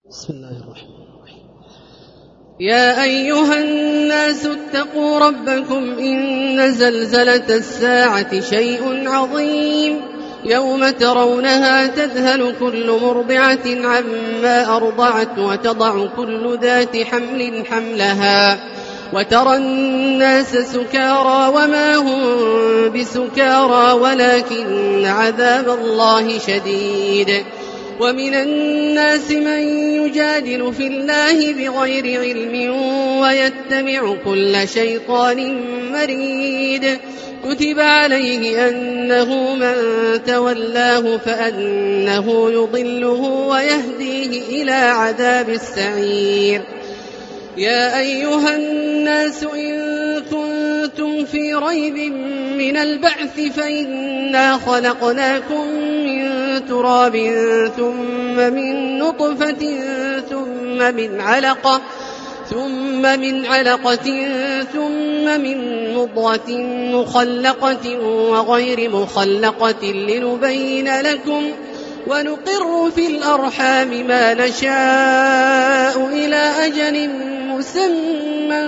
بسم الله الرحمن الرحيم. يا أيها الناس اتقوا ربكم إن زلزلة الساعة شيء عظيم يوم ترونها تذهل كل مرضعة عما أرضعت وتضع كل ذات حمل حملها وترى الناس سكارى وما هم بسكارى ولكن عذاب الله شديد. ومن الناس من يجادل في الله بغير علم ويتبع كل شيطان مريد. كتب عليه أنه من تولاه فأنه يضله ويهديه إلى عذاب السعير. يا أيها الناس إن كنتم في ريب من البعث فإنا خلقناكم من تراب ثم من نطفة ثم من علقة ثم من مضغة مخلقة وغير مخلقة لنبين لكم ونقر في الأرحام ما نشاء إلى أجل مسمى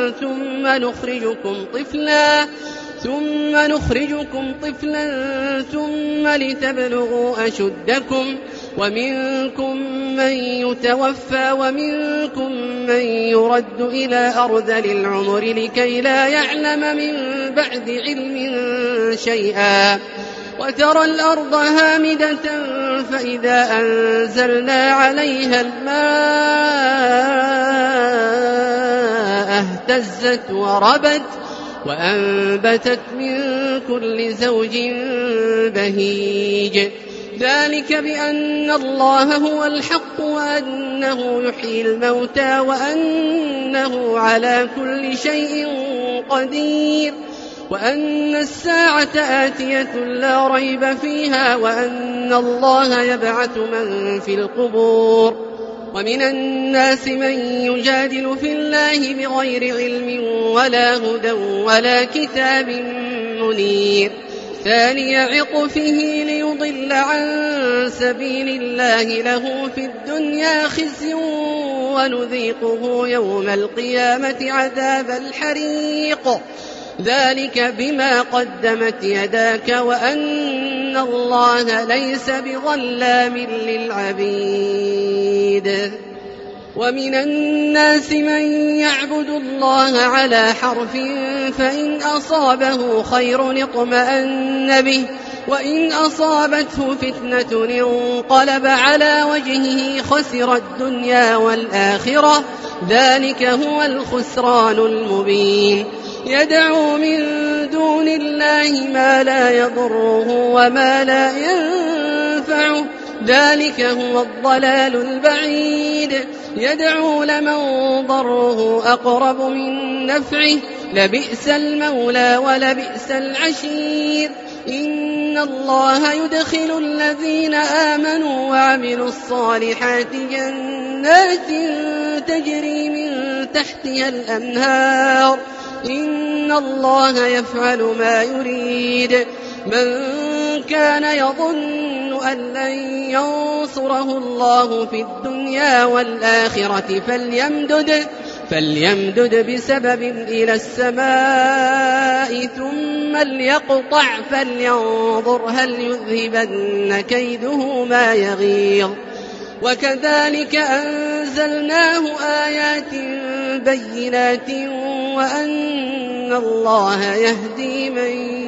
ثم نخرجكم طفلا ثم لتبلغوا أشدكم ومنكم من يتوفى ومنكم من يرد إلى أرذل العمر لكي لا يعلم من بعد علم شيئا. وترى الأرض هامدة فإذا أنزلنا عليها الماء اهتزت وربت وأنبتت من كل زوج بهيج. ذلك بأن الله هو الحق وأنه يحيي الموتى وأنه على كل شيء قدير وأن الساعة آتية لا ريب فيها وأن الله يبعث من في القبور. ومن الناس من يجادل في الله بغير علم ولا هدى ولا كتاب منير. ثاني عطفه ليضل عن سبيل الله له في الدنيا خزي ونذيقه يوم القيامة عذاب الحريق. ذلك بما قدمت يداك وأن الله ليس بظلام للعبيد. ومن الناس من يعبد الله على حرف فإن أصابه خير اطمأن به وإن أصابته فتنة انقلب على وجهه خسر الدنيا والآخرة. ذلك هو الخسران المبين. يدعو من دون الله ما لا يضره وما لا ينفعه. ذلك هو الضلال البعيد. يدعو لمن ضره أقرب من نفعه لبئس المولى ولبئس العشير. إن الله يدخل الذين آمنوا وعملوا الصالحات جنات تجري من تحتها الأنهار. إن الله يفعل ما يريد. من كان يظن أن لن ينصره الله في الدنيا والآخرة فليمدد بسبب إلى السماء ثم ليقطع فلينظر هل يذهبن كيده ما يغيظ. وكذلك أنزلناه آيات بينات وأن الله يهدي من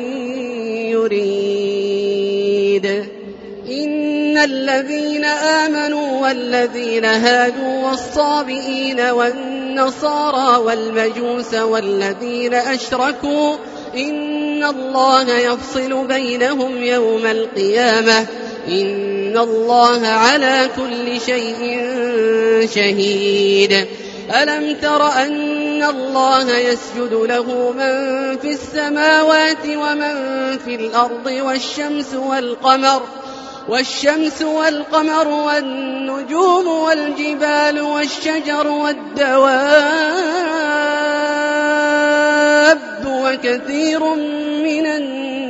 يريد. إن الذين آمنوا والذين هادوا والصابئين والنصارى والمجوس والذين أشركوا إن الله يفصل بينهم يوم القيامة. إن الله على كل شيء شهيد. ألم تر أن الله يسجد له من في السماوات ومن في الأرض والشمس والقمر والنجوم والجبال والشجر والدواب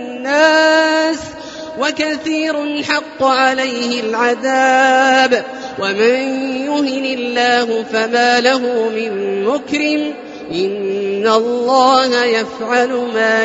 وكثير حق عليه العذاب ومن يهن الله فما له من مكرم إن الله يفعل ما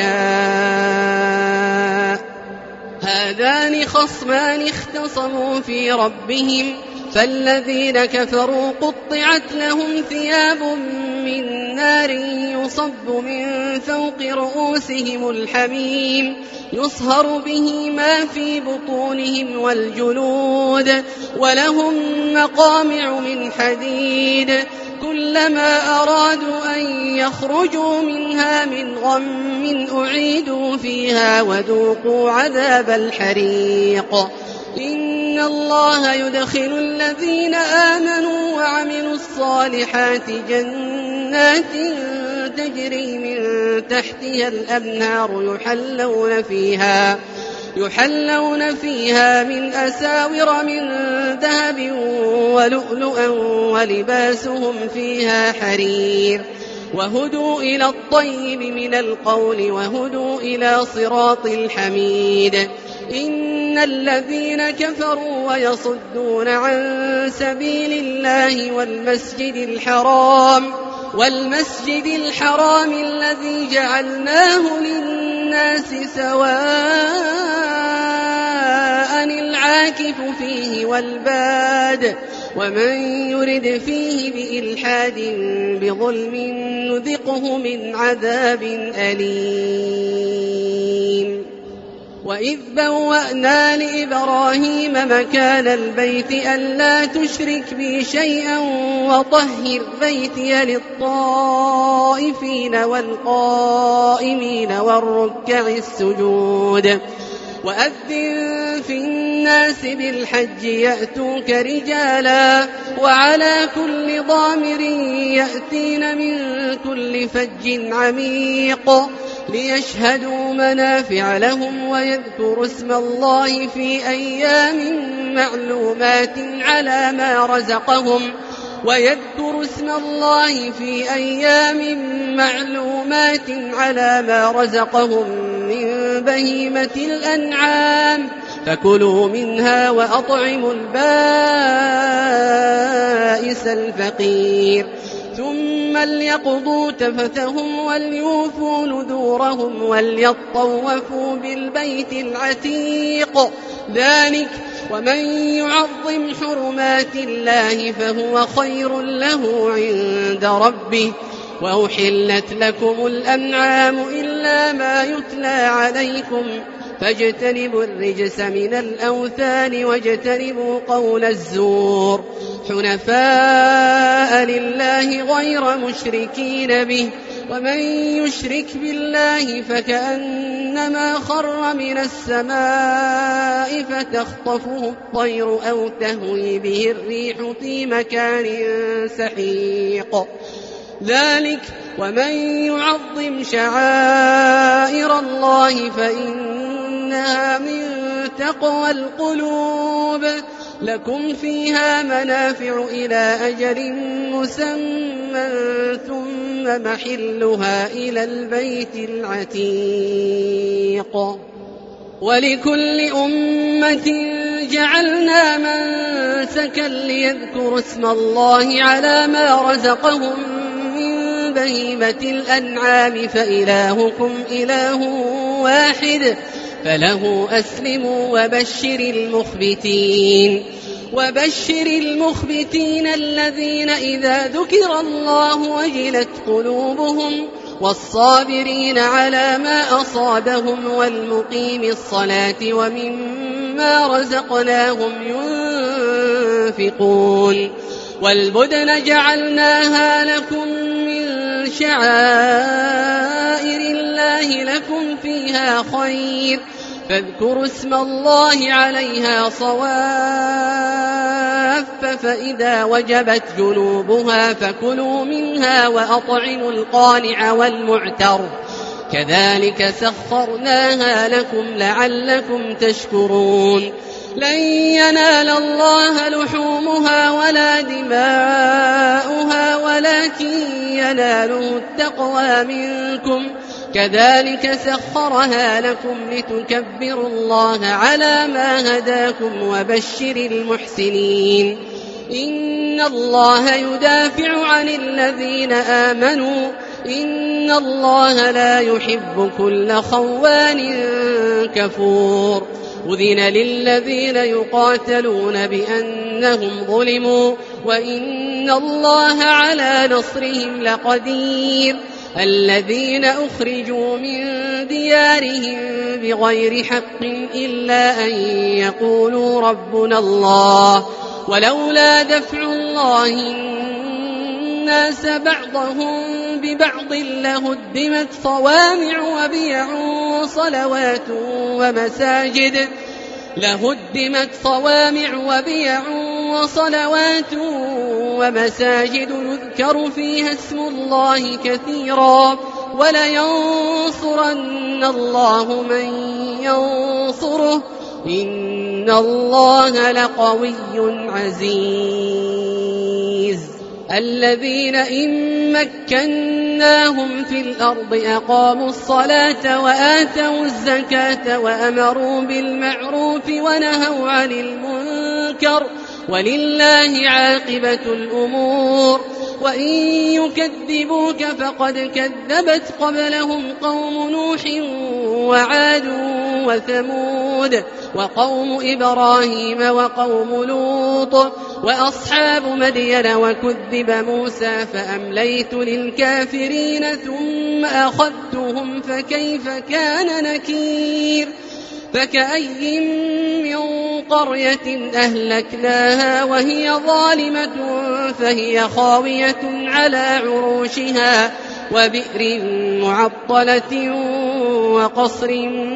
يشاء. هذان خصمان اختصموا في ربهم فالذين كفروا قطعت لهم ثياب من نار يصب من فوق رؤوسهم الحميم يصهر به ما في بطونهم والجلود ولهم مقامع من حديد كلما أرادوا أن يخرجوا منها من غم أعيدوا فيها وذوقوا عذاب الحريق. إن الله يدخل الذين آمنوا وعملوا الصالحات جنات تجري من تحتها الأنهار يحلون فيها من أساور من ذهب ولؤلؤا ولباسهم فيها حرير وهدوا إلى الطيب من القول وهدوا إلى صراط الحميد. إن الذين كفروا ويصدون عن سبيل الله والمسجد الحرام الذي جعلناه للناس سواء العاكف فيه والباد ومن يرد فيه بإلحاد بظلم نذقه من عذاب أليم. وإذ بوأنا لإبراهيم مكان البيت ألا تشرك بي شيئا وطهر بيتي للطائفين والقائمين والركع السجود. وأذن في الناس بالحج يأتوك رجالا وعلى كل ضامر يأتين من كل فج عميق ليشهدوا منافع لهم ويذكروا اسم الله في أيام معلومات على ما رزقهم من بهيمة الأنعام فكلوا منها وأطعموا البائس الفقير ثم ليقضوا تفثهم وليوفوا نذورهم وليطوفوا بالبيت العتيق. ذلك ومن يعظم حرمات الله فهو خير له عند ربه. وأحلت لكم الأنعام إلا ما يتلى عليكم فاجتنبوا الرجس من الأوثان واجتنبوا قول الزور حنفاء لله غير مشركين به ومن يشرك بالله فكأنما خر من السماء فتخطفه الطير أو تهوي به الريح في مكان سحيق. ذلك ومن يعظم شعائر الله فإنها من تقوى القلوب. لكم فيها منافع إلى أجل مسمى ثم محلها إلى البيت العتيق. ولكل أمة جعلنا منسكا ليذكروا اسم الله على ما رزقهم من بهيمة الأنعام فإلهكم إله واحد فله أسلموا وبشر المخبتين الذين إذا ذكر الله وجلت قلوبهم والصابرين على ما أصابهم والمقيم الصلاة ومما رزقناهم ينفقون. والبدن جعلناها لكم من شعائر الله لكم فيها خير فاذكروا اسم الله عليها صواف فإذا وجبت جنوبها فكلوا منها وأطعموا القانع والمعتر كذلك سخرناها لكم لعلكم تشكرون. لن ينال الله لحومها ولا دماؤها ولكن يناله التقوى منكم كذلك سخرها لكم لتكبروا الله على ما هداكم وبشر المحسنين إن الله يدافع عن الذين آمنوا إن الله لا يحب كل خوان كفور أذن للذين يقاتلون بأنهم ظلموا وإن الله على نصرهم لقدير الذين أخرجوا من ديارهم بغير حق إلا أن يقولوا ربنا الله ولولا دفع الله الناس بعضهم ببعض لهدمت صوامع وبيع وصلوات ومساجد يذكر فيها اسم الله كثيرا ولينصرن الله من ينصره إن الله لقوي عزيز الذين إن مكناهم في الأرض أقاموا الصلاة وآتوا الزكاة وأمروا بالمعروف ونهوا عن المنكر ولله عاقبة الأمور وإن يكذبوك فقد كذبت قبلهم قوم نوح وعاد وثمود وقوم إبراهيم وقوم لوط وأصحاب مدين وكذب موسى فأمليت للكافرين ثم أخذتهم فكيف كان نكير فكأي من قرية أهلكناها وهي ظالمة فهي خاوية على عروشها وبئر معطلة وقصر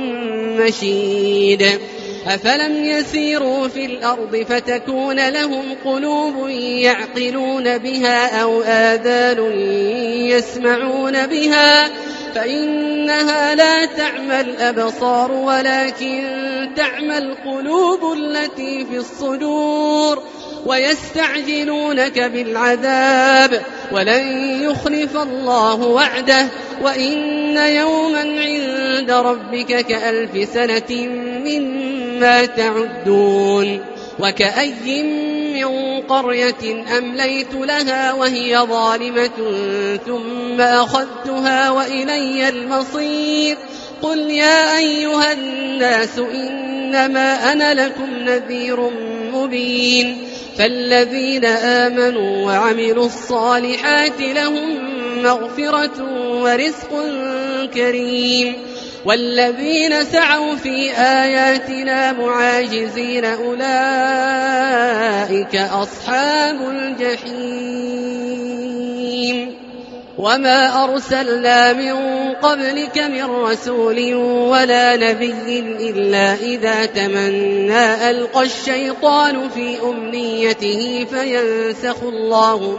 مشيد أفلم يسيروا في الأرض فتكون لهم قلوب يعقلون بها أو آذان يسمعون بها فإنها لا تعمى الأبصار ولكن تعمى القلوب التي في الصدور ويستعجلونك بالعذاب ولن يخلف الله وعده وإن يوما عند ربك كألف سنة مما تعدون وكأي من قرية أمليت لها وهي ظالمة ثم أخذتها وإلي المصير قل يا أيها الناس إنما أنا لكم نذير مبين فالذين آمنوا وعملوا الصالحات لهم مغفرة ورزق كريم والذين سعوا في آياتنا معاجزين أولئك أصحاب الجحيم وما أرسلنا من قبلك من رسول ولا نبي إلا إذا تمنى ألقى الشيطان في أمنيته فينسخ الله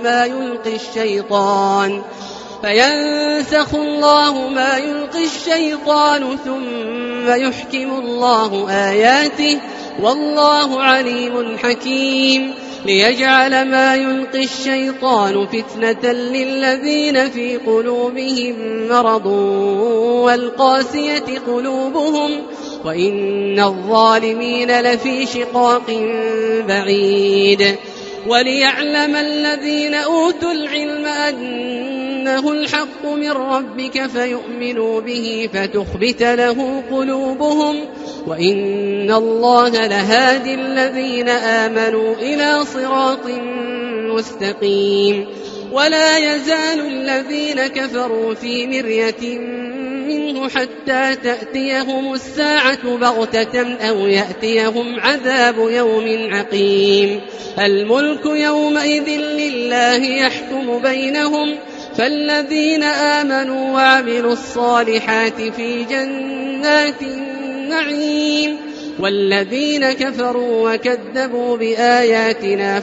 ما يلقي الشيطان ثم يحكم الله آياته والله عليم حكيم ليجعل ما يلقي الشيطان فتنة للذين في قلوبهم مرض والقاسية قلوبهم وإن الظالمين لفي شقاق بعيد وليعلم الذين أوتوا العلم أنه الحق من ربك فيؤمنوا به فتخبت له قلوبهم وإن الله لهادي الذين آمنوا إلى صراط مستقيم ولا يزال الذين كفروا في مرية منه حتى تأتيهم الساعة بغتة أو يأتيهم عذاب يوم عقيم الملك يومئذ لله يحكم بينهم فالذين آمنوا وعملوا الصالحات في جنات النعيم والذين كفروا وكذبوا بآياتنا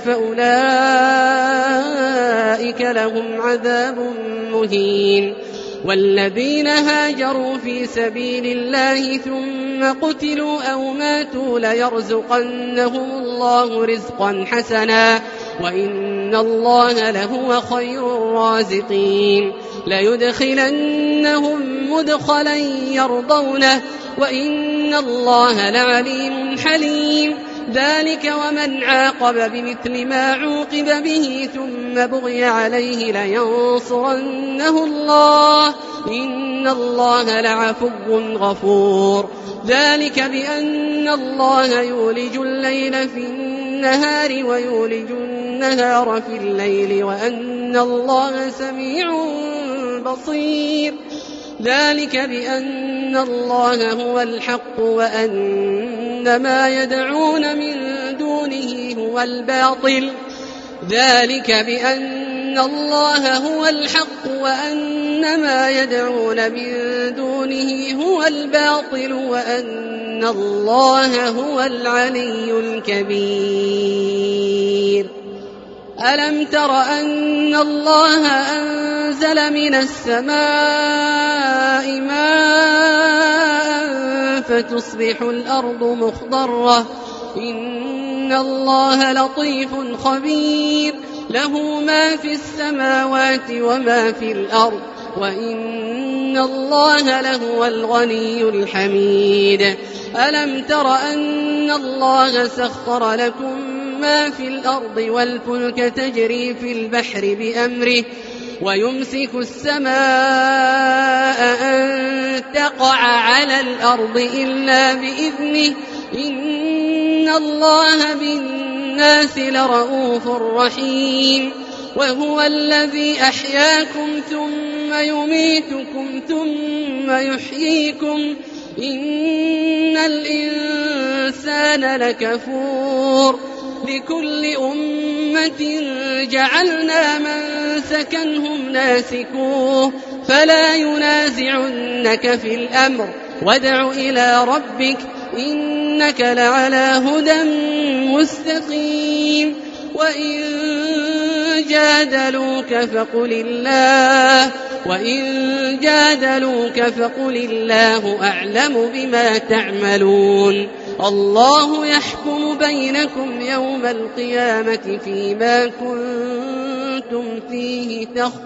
فأولئك لهم عذاب مهين والذين هاجروا في سبيل الله ثم قتلوا أو ماتوا ليرزقنهم الله رزقا حسنا وإن الله لهو خير الرازقين ليدخلنهم مدخلا يرضونه وإن الله لعليم حليم ذلك ومن عاقب بمثل ما عوقب به ثم بغي عليه لينصرنه الله إن الله لعفو غفور ذلك بأن الله يولج الليل في النهار ويولج النهار في الليل وأن الله سميع بصير ذلك بأن الله هو الحق وأن ما يدعون من دونه هو الباطل ذلك بأن الله هو الحق وأن ما يدعون من دونه هو الباطل وأن الله هو العلي الكبير ألم تر أن الله أنزل من السماء ماء فتصبح الأرض مخضرة إن الله لطيف خبير له ما في السماوات وما في الأرض وإن الله لهو الغني الحميد ألم تر أن الله سخر لكم ما في الأرض والفلك تجري في البحر بأمره ويمسك السماء أن تقع على الأرض إلا بإذنه إن الله بالناس لرؤوف رحيم وهو الذي أحياكم ثم يميتكم ثم يحييكم إن الإنسان لكفور لكل أمة جعلنا من سكنهم ناسكوه فلا ينازعنك في الأمر وادع إلى ربك إنك لعلى هدى مستقيم وإن جادلوك فقل الله أعلم بما تعملون الله يحكم بينكم يوم القيامة فيما كنتم فيه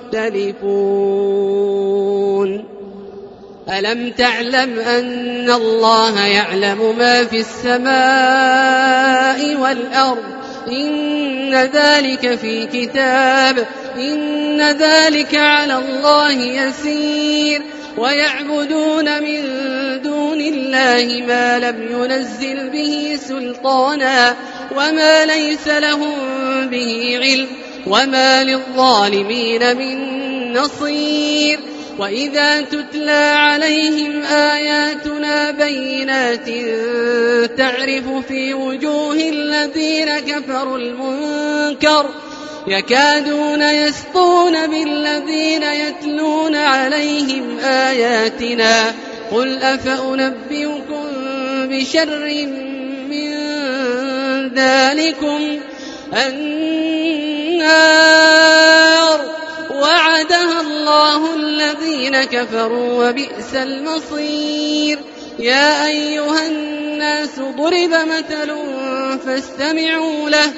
تختلفون ألم تعلم أن الله يعلم ما في السماء والأرض إن ذلك في كتاب إن ذلك على الله يسير ويعبدون من دون الله ما لم ينزل به سلطانا وما ليس لهم به علم وما للظالمين من نصير وإذا تتلى عليهم آياتنا بينات تعرف في وجوه الذين كفروا المنكر يكادون يسطون بالذين يتلون عليهم آياتنا قل أفأنبئكم بشر من ذلكم النار وعدها الله الذين كفروا وبئس المصير يا أيها الناس ضرب مثل فاستمعوا له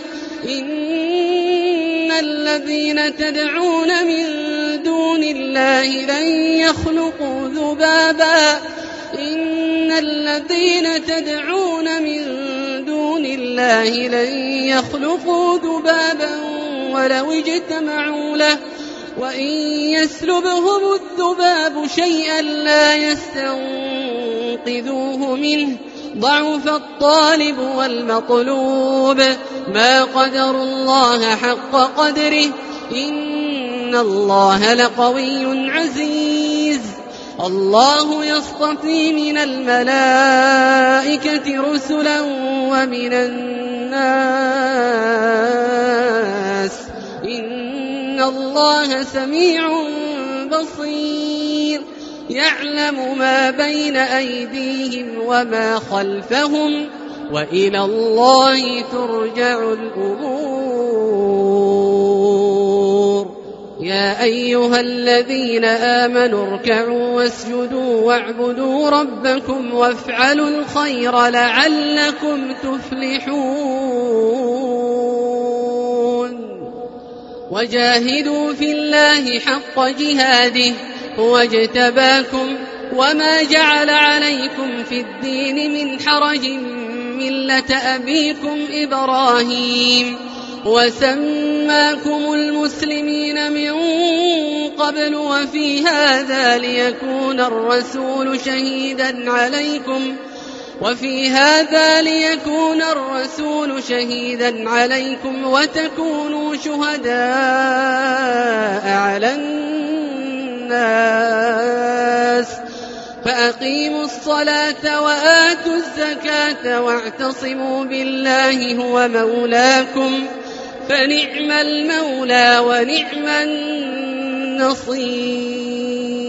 إن الذين تدعون من دون الله لن يخلقوا ذبابا إن الذين تدعون من دون الله لن يخلقوا ذبابا ولو اجتمعوا له وإن يسلبهم الذباب شيئا لا يستنقذوه منه ضعف الطالب والمطلوب ما قدروا الله حق قدره إن الله لقوي عزيز الله يصطفي من الملائكة رسلا ومن الناس إن الله سميع بصير يعلم ما بين أيديهم وما خلفهم وإلى الله ترجع الأمور يا أيها الذين آمنوا اركعوا واسجدوا واعبدوا ربكم وافعلوا الخير لعلكم تفلحون وجاهدوا في الله حق جهاده هو اجتباكم وما جعل عليكم في الدين من حرج ملة أبيكم إبراهيم وسماكم المسلمين من قبل وفي هذا ليكون الرسول شهيدا عليكم وتكونوا شهداء على الناس فأقيموا الصلاة وآتوا الزكاة واعتصموا بالله هو مولاكم فنعم المولى ونعم النصير.